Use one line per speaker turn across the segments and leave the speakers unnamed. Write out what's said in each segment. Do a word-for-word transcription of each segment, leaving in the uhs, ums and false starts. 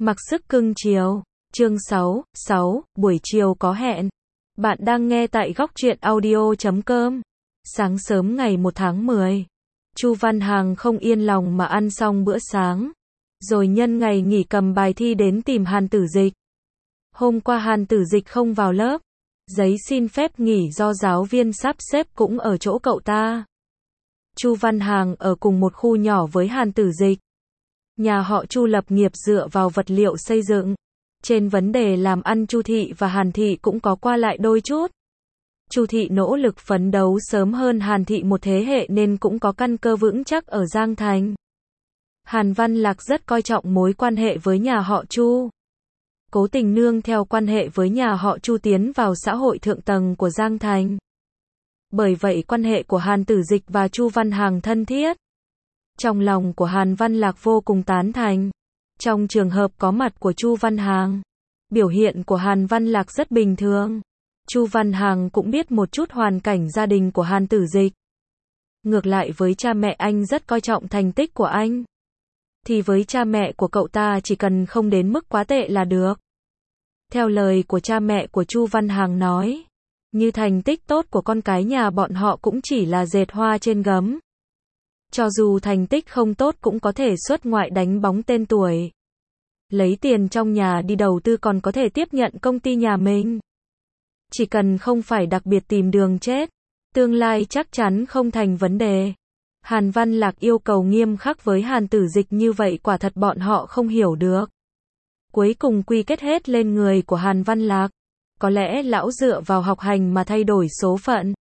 Mặc sức cưng chiều. Chương sáu, sáu, buổi chiều có hẹn. Bạn đang nghe tại góc truyện audio chấm com. Sáng sớm ngày một tháng mười. Chu Văn Hàng không yên lòng mà ăn xong bữa sáng. Rồi nhân ngày nghỉ cầm bài thi đến tìm Hàn Tử Dịch. Hôm qua Hàn Tử Dịch không vào lớp. Giấy xin phép nghỉ do giáo viên sắp xếp cũng ở chỗ cậu ta. Chu Văn Hàng ở cùng một khu nhỏ với Hàn Tử Dịch. Nhà họ Chu lập nghiệp dựa vào vật liệu xây dựng. Trên vấn đề làm ăn Chu Thị và Hàn Thị cũng có qua lại đôi chút. Chu Thị nỗ lực phấn đấu sớm hơn Hàn Thị một thế hệ nên cũng có căn cơ vững chắc ở Giang Thành. Hàn Văn Lạc rất coi trọng mối quan hệ với nhà họ Chu. Cố tình nương theo quan hệ với nhà họ Chu tiến vào xã hội thượng tầng của Giang Thành. Bởi vậy quan hệ của Hàn Tử Dịch và Chu Văn Hàng thân thiết. Trong lòng của Hàn Văn Lạc vô cùng tán thành. Trong trường hợp có mặt của Chu Văn Hàng, biểu hiện của Hàn Văn Lạc rất bình thường. Chu Văn Hàng cũng biết một chút hoàn cảnh gia đình của Hàn Tử Dịch. Ngược lại với cha mẹ anh rất coi trọng thành tích của anh. Thì với cha mẹ của cậu ta chỉ cần không đến mức quá tệ là được. Theo lời của cha mẹ của Chu Văn Hàng nói, như thành tích tốt của con cái nhà bọn họ cũng chỉ là dệt hoa trên gấm. Cho dù thành tích không tốt cũng có thể xuất ngoại đánh bóng tên tuổi. Lấy tiền trong nhà đi đầu tư còn có thể tiếp nhận công ty nhà mình. Chỉ cần không phải đặc biệt tìm đường chết, tương lai chắc chắn không thành vấn đề. Hàn Văn Lạc yêu cầu nghiêm khắc với Hàn Tử Dịch như vậy quả thật bọn họ không hiểu được. Cuối cùng quy kết hết lên người của Hàn Văn Lạc. Có lẽ lão dựa vào học hành mà thay đổi số phận.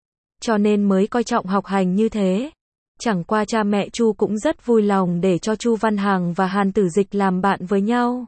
Cho nên mới coi trọng học hành như thế. Chẳng qua cha mẹ Chu cũng rất vui lòng để cho Chu Văn Hàng và Hàn Tử Dịch làm bạn với nhau.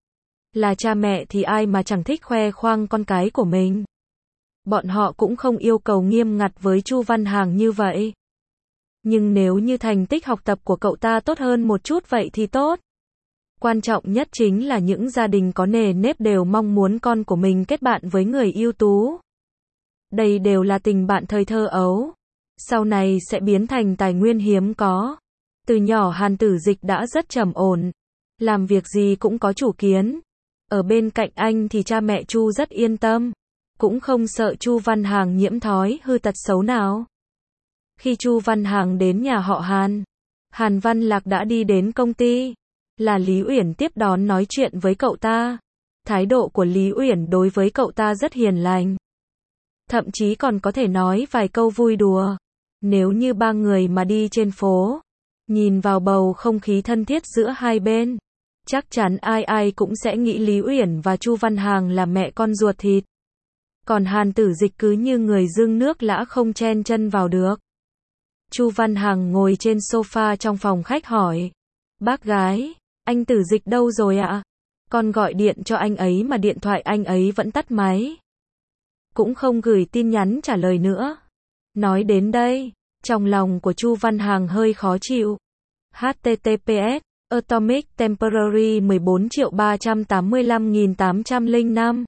Là cha mẹ thì ai mà chẳng thích khoe khoang con cái của mình. Bọn họ cũng không yêu cầu nghiêm ngặt với Chu Văn Hàng như vậy. Nhưng nếu như thành tích học tập của cậu ta tốt hơn một chút vậy thì tốt. Quan trọng nhất chính là những gia đình có nề nếp đều mong muốn con của mình kết bạn với người ưu tú. Đây đều là tình bạn thời thơ ấu. Sau này sẽ biến thành tài nguyên hiếm có. Từ nhỏ Hàn Tử Dịch đã rất trầm ổn. Làm việc gì cũng có chủ kiến. Ở bên cạnh anh thì cha mẹ Chu rất yên tâm. Cũng không sợ Chu Văn Hàng nhiễm thói hư tật xấu nào. Khi Chu Văn Hàng đến nhà họ Hàn, Hàn Văn Lạc đã đi đến công ty. Là Lý Uyển tiếp đón nói chuyện với cậu ta. Thái độ của Lý Uyển đối với cậu ta rất hiền lành. Thậm chí còn có thể nói vài câu vui đùa. Nếu như ba người mà đi trên phố, nhìn vào bầu không khí thân thiết giữa hai bên, chắc chắn ai ai cũng sẽ nghĩ Lý Uyển và Chu Văn Hàng là mẹ con ruột thịt. Còn Hàn Tử Dịch cứ như người dưng nước lã không chen chân vào được. Chu Văn Hàng ngồi trên sofa trong phòng khách hỏi. Bác gái, anh Tử Dịch đâu rồi ạ? Con gọi điện cho anh ấy mà điện thoại anh ấy vẫn tắt máy. Cũng không gửi tin nhắn trả lời nữa. Nói đến đây, trong lòng của Chu Văn Hàng hơi khó chịu. H T T P S Atomic Temporary mười bốn triệu ba trăm tám mươi lăm nghìn tám trăm lẻ năm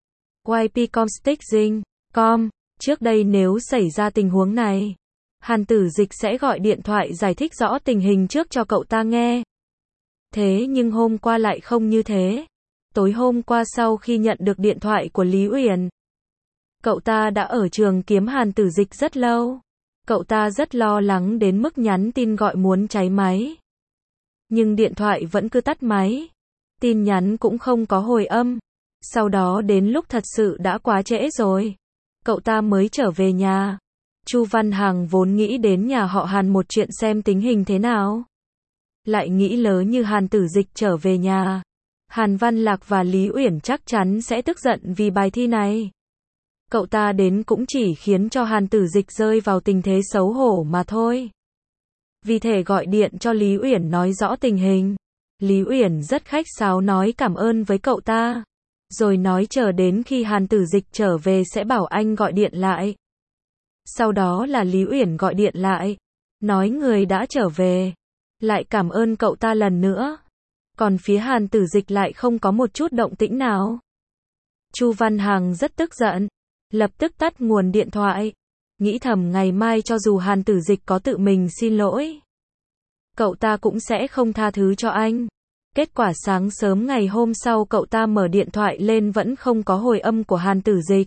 Y P Comstick com. Trước đây nếu xảy ra tình huống này, Hàn Tử Dịch sẽ gọi điện thoại giải thích rõ tình hình trước cho cậu ta nghe. Thế nhưng hôm qua lại không như thế. Tối hôm qua sau khi nhận được điện thoại của Lý Uyển, cậu ta đã ở trường kiếm Hàn Tử Dịch rất lâu. Cậu ta rất lo lắng đến mức nhắn tin gọi muốn cháy máy. Nhưng điện thoại vẫn cứ tắt máy. Tin nhắn cũng không có hồi âm. Sau đó đến lúc thật sự đã quá trễ rồi, cậu ta mới trở về nhà. Chu Văn Hàng vốn nghĩ đến nhà họ Hàn một chuyện xem tình hình thế nào. Lại nghĩ lớn như Hàn Tử Dịch trở về nhà, Hàn Văn Lạc và Lý Uyển chắc chắn sẽ tức giận vì bài thi này. Cậu ta đến cũng chỉ khiến cho Hàn Tử Dịch rơi vào tình thế xấu hổ mà thôi. Vì thế gọi điện cho Lý Uyển nói rõ tình hình. Lý Uyển rất khách sáo nói cảm ơn với cậu ta. Rồi nói chờ đến khi Hàn Tử Dịch trở về sẽ bảo anh gọi điện lại. Sau đó là Lý Uyển gọi điện lại. Nói người đã trở về. Lại cảm ơn cậu ta lần nữa. Còn phía Hàn Tử Dịch lại không có một chút động tĩnh nào. Chu Văn Hàng rất tức giận. Lập tức tắt nguồn điện thoại. Nghĩ thầm ngày mai cho dù Hàn Tử Dịch có tự mình xin lỗi, cậu ta cũng sẽ không tha thứ cho anh. Kết quả sáng sớm ngày hôm sau cậu ta mở điện thoại lên vẫn không có hồi âm của Hàn Tử Dịch.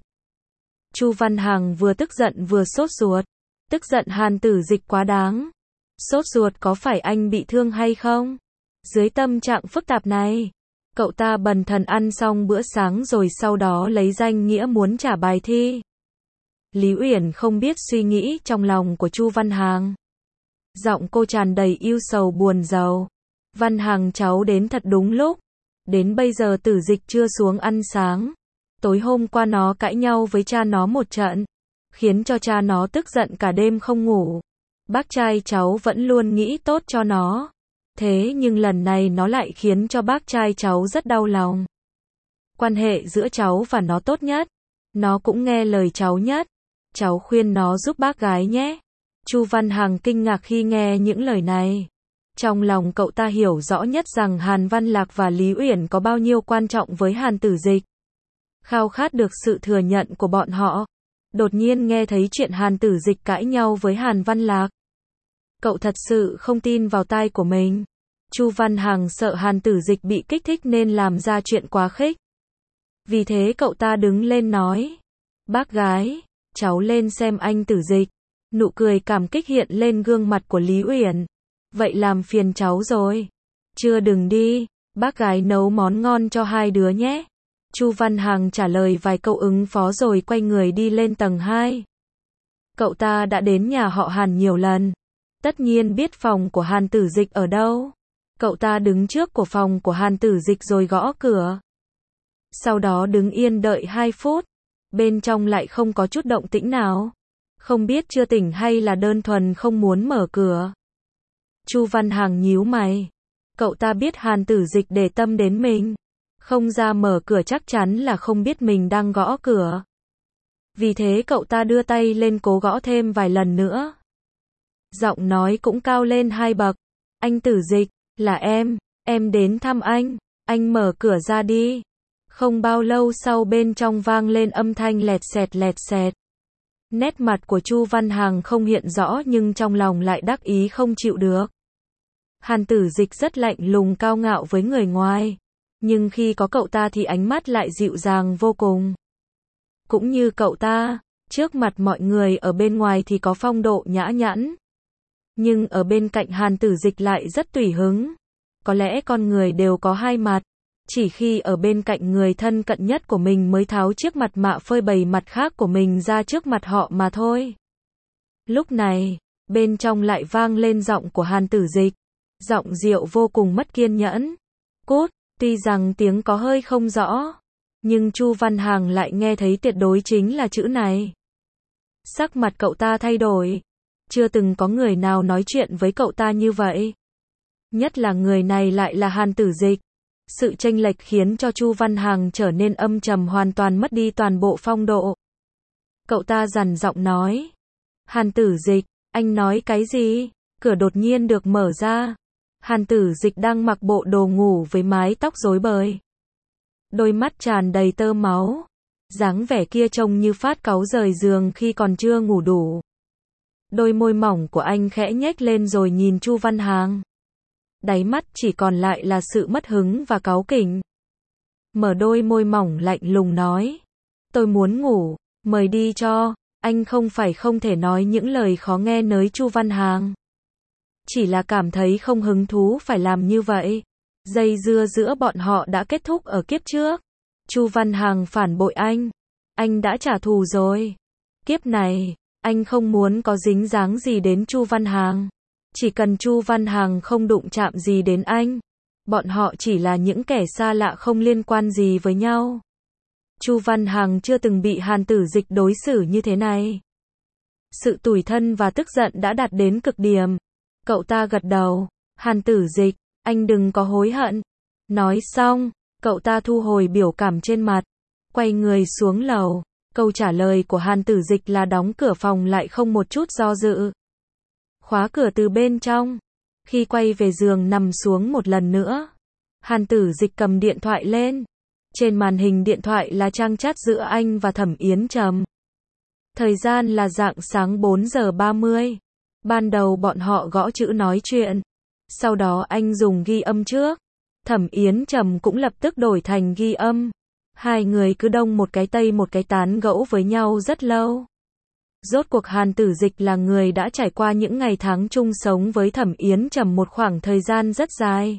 Chu Văn Hằng vừa tức giận vừa sốt ruột. Tức giận Hàn Tử Dịch quá đáng. Sốt ruột có phải anh bị thương hay không? Dưới tâm trạng phức tạp này, cậu ta bần thần ăn xong bữa sáng rồi sau đó lấy danh nghĩa muốn trả bài thi. Lý Uyển không biết suy nghĩ trong lòng của Chu Văn Hằng. Giọng cô tràn đầy ưu sầu buồn rầu. Văn Hằng cháu đến thật đúng lúc. Đến bây giờ Tử Dịch chưa xuống ăn sáng. Tối hôm qua nó cãi nhau với cha nó một trận, khiến cho cha nó tức giận cả đêm không ngủ. Bác trai cháu vẫn luôn nghĩ tốt cho nó. Thế nhưng lần này nó lại khiến cho bác trai cháu rất đau lòng. Quan hệ giữa cháu và nó tốt nhất. Nó cũng nghe lời cháu nhất. Cháu khuyên nó giúp bác gái nhé. Chu Văn Hằng kinh ngạc khi nghe những lời này. Trong lòng cậu ta hiểu rõ nhất rằng Hàn Văn Lạc và Lý Uyển có bao nhiêu quan trọng với Hàn Tử Dịch. Khao khát được sự thừa nhận của bọn họ. Đột nhiên nghe thấy chuyện Hàn Tử Dịch cãi nhau với Hàn Văn Lạc. Cậu thật sự không tin vào tai của mình. Chu Văn Hằng sợ Hàn Tử Dịch bị kích thích nên làm ra chuyện quá khích. Vì thế cậu ta đứng lên nói. Bác gái, cháu lên xem anh Tử Dịch. Nụ cười cảm kích hiện lên gương mặt của Lý Uyển. Vậy làm phiền cháu rồi. Chưa đừng đi, bác gái nấu món ngon cho hai đứa nhé. Chu Văn Hằng trả lời vài câu ứng phó rồi quay người đi lên tầng hai. Cậu ta đã đến nhà họ Hàn nhiều lần. Tất nhiên biết phòng của Hàn Tử Dịch ở đâu. Cậu ta đứng trước của phòng của Hàn Tử Dịch rồi gõ cửa. Sau đó đứng yên đợi hai phút. Bên trong lại không có chút động tĩnh nào. Không biết chưa tỉnh hay là đơn thuần không muốn mở cửa. Chu Văn Hằng nhíu mày. Cậu ta biết Hàn Tử Dịch để tâm đến mình. Không ra mở cửa chắc chắn là không biết mình đang gõ cửa. Vì thế cậu ta đưa tay lên cố gõ thêm vài lần nữa. Giọng nói cũng cao lên hai bậc. Anh Tử Dịch, là em, em đến thăm anh, anh mở cửa ra đi. Không bao lâu sau bên trong vang lên âm thanh lẹt xẹt lẹt xẹt. Nét mặt của Chu Văn Hằng không hiện rõ nhưng trong lòng lại đắc ý không chịu được. Hàn Tử Dịch rất lạnh lùng cao ngạo với người ngoài. Nhưng khi có cậu ta thì ánh mắt lại dịu dàng vô cùng. Cũng như cậu ta, trước mặt mọi người ở bên ngoài thì có phong độ nhã nhặn. Nhưng ở bên cạnh Hàn Tử Dịch lại rất tùy hứng. Có lẽ con người đều có hai mặt. Chỉ khi ở bên cạnh người thân cận nhất của mình mới tháo chiếc mặt mạ phơi bày mặt khác của mình ra trước mặt họ mà thôi. Lúc này, bên trong lại vang lên giọng của Hàn Tử Dịch. Giọng dịu vô cùng mất kiên nhẫn. Cút, tuy rằng tiếng có hơi không rõ. Nhưng Chu Văn Hằng lại nghe thấy tuyệt đối chính là chữ này. Sắc mặt cậu ta thay đổi. Chưa từng có người nào nói chuyện với cậu ta như vậy. Nhất là người này lại là Hàn Tử Dịch. Sự chênh lệch khiến cho Chu Văn Hằng trở nên âm trầm hoàn toàn mất đi toàn bộ phong độ. Cậu ta dằn giọng nói. Hàn Tử Dịch, anh nói cái gì? Cửa đột nhiên được mở ra. Hàn Tử Dịch đang mặc bộ đồ ngủ với mái tóc rối bời. Đôi mắt tràn đầy tơ máu. Dáng vẻ kia trông như phát cáu rời giường khi còn chưa ngủ đủ. Đôi môi mỏng của anh khẽ nhếch lên rồi nhìn Chu Văn Hằng. Đáy mắt chỉ còn lại là sự mất hứng và cáu kỉnh. Mở đôi môi mỏng lạnh lùng nói. Tôi muốn ngủ, mời đi cho. Anh không phải không thể nói những lời khó nghe nới Chu Văn Hằng. Chỉ là cảm thấy không hứng thú phải làm như vậy. Dây dưa giữa bọn họ đã kết thúc ở kiếp trước. Chu Văn Hằng phản bội anh. Anh đã trả thù rồi. Kiếp này, anh không muốn có dính dáng gì đến Chu Văn Hằng. Chỉ cần Chu Văn Hằng không đụng chạm gì đến anh. Bọn họ chỉ là những kẻ xa lạ không liên quan gì với nhau. Chu Văn Hằng chưa từng bị Hàn Tử Dịch đối xử như thế này. Sự tủi thân và tức giận đã đạt đến cực điểm. Cậu ta gật đầu. Hàn Tử Dịch, anh đừng có hối hận. Nói xong, cậu ta thu hồi biểu cảm trên mặt. Quay người xuống lầu. Câu trả lời của Hàn Tử Dịch là đóng cửa phòng lại không một chút do dự. Khóa cửa từ bên trong. Khi quay về giường nằm xuống một lần nữa. Hàn Tử Dịch cầm điện thoại lên. Trên màn hình điện thoại là trang chat giữa anh và Thẩm Yến Trầm. Thời gian là rạng sáng bốn giờ ba mươi. Ban đầu bọn họ gõ chữ nói chuyện. Sau đó anh dùng ghi âm trước. Thẩm Yến Trầm cũng lập tức đổi thành ghi âm. Hai người cứ đông một cái tây một cái tán gẫu với nhau rất lâu. Rốt cuộc Hàn Tử Dịch là người đã trải qua những ngày tháng chung sống với Thẩm Yến Trầm một khoảng thời gian rất dài.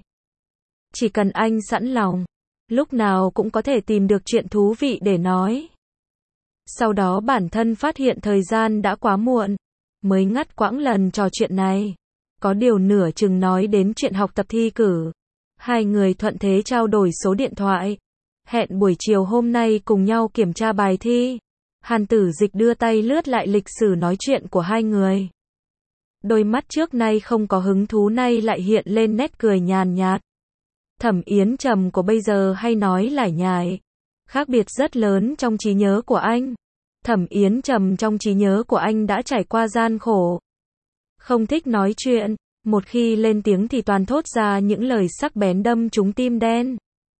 Chỉ cần anh sẵn lòng, lúc nào cũng có thể tìm được chuyện thú vị để nói. Sau đó bản thân phát hiện thời gian đã quá muộn, mới ngắt quãng lần trò chuyện này. Có điều nửa chừng nói đến chuyện học tập thi cử. Hai người thuận thế trao đổi số điện thoại. Hẹn buổi chiều hôm nay cùng nhau kiểm tra bài thi. Hàn Tử Dịch đưa tay lướt lại lịch sử nói chuyện của hai người. Đôi mắt trước nay không có hứng thú nay lại hiện lên nét cười nhàn nhạt. Thẩm Yến Trầm của bây giờ hay nói lải nhải. Khác biệt rất lớn trong trí nhớ của anh. Thẩm Yến Trầm trong trí nhớ của anh đã trải qua gian khổ. Không thích nói chuyện, một khi lên tiếng thì toàn thốt ra những lời sắc bén đâm trúng tim đen.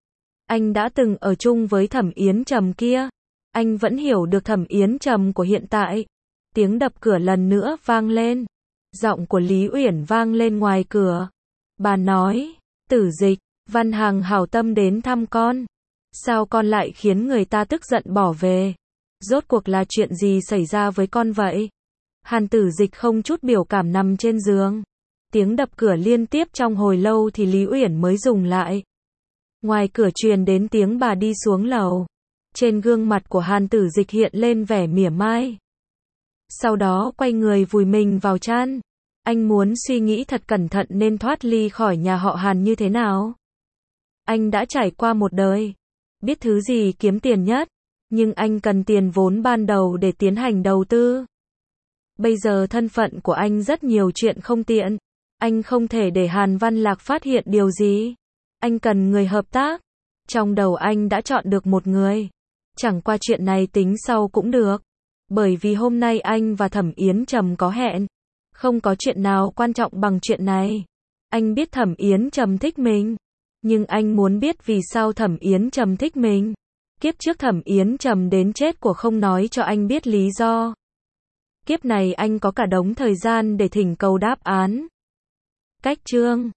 Anh đã từng ở chung với Thẩm Yến Trầm kia. Anh vẫn hiểu được Thẩm Yến Trầm của hiện tại. Tiếng đập cửa lần nữa vang lên. Giọng của Lý Uyển vang lên ngoài cửa. Bà nói, Tử Dịch, Văn Hằng hảo tâm đến thăm con. Sao con lại khiến người ta tức giận bỏ về? Rốt cuộc là chuyện gì xảy ra với con vậy? Hàn Tử Dịch không chút biểu cảm nằm trên giường. Tiếng đập cửa liên tiếp trong hồi lâu thì Lý Uyển mới dừng lại. Ngoài cửa truyền đến tiếng bà đi xuống lầu. Trên gương mặt của Hàn Tử Dịch hiện lên vẻ mỉa mai. Sau đó quay người vùi mình vào chăn. Anh muốn suy nghĩ thật cẩn thận nên thoát ly khỏi nhà họ Hàn như thế nào. Anh đã trải qua một đời. Biết thứ gì kiếm tiền nhất. Nhưng anh cần tiền vốn ban đầu để tiến hành đầu tư. Bây giờ thân phận của anh rất nhiều chuyện không tiện. Anh không thể để Hàn Văn Lạc phát hiện điều gì. Anh cần người hợp tác. Trong đầu anh đã chọn được một người. Chẳng qua chuyện này tính sau cũng được. Bởi vì hôm nay anh và Thẩm Yến Trầm có hẹn. Không có chuyện nào quan trọng bằng chuyện này. Anh biết Thẩm Yến Trầm thích mình. Nhưng anh muốn biết vì sao Thẩm Yến Trầm thích mình. Kiếp trước Thẩm Yến Trầm đến chết của không nói cho anh biết lý do. Kiếp này anh có cả đống thời gian để thỉnh cầu đáp án. Cách chương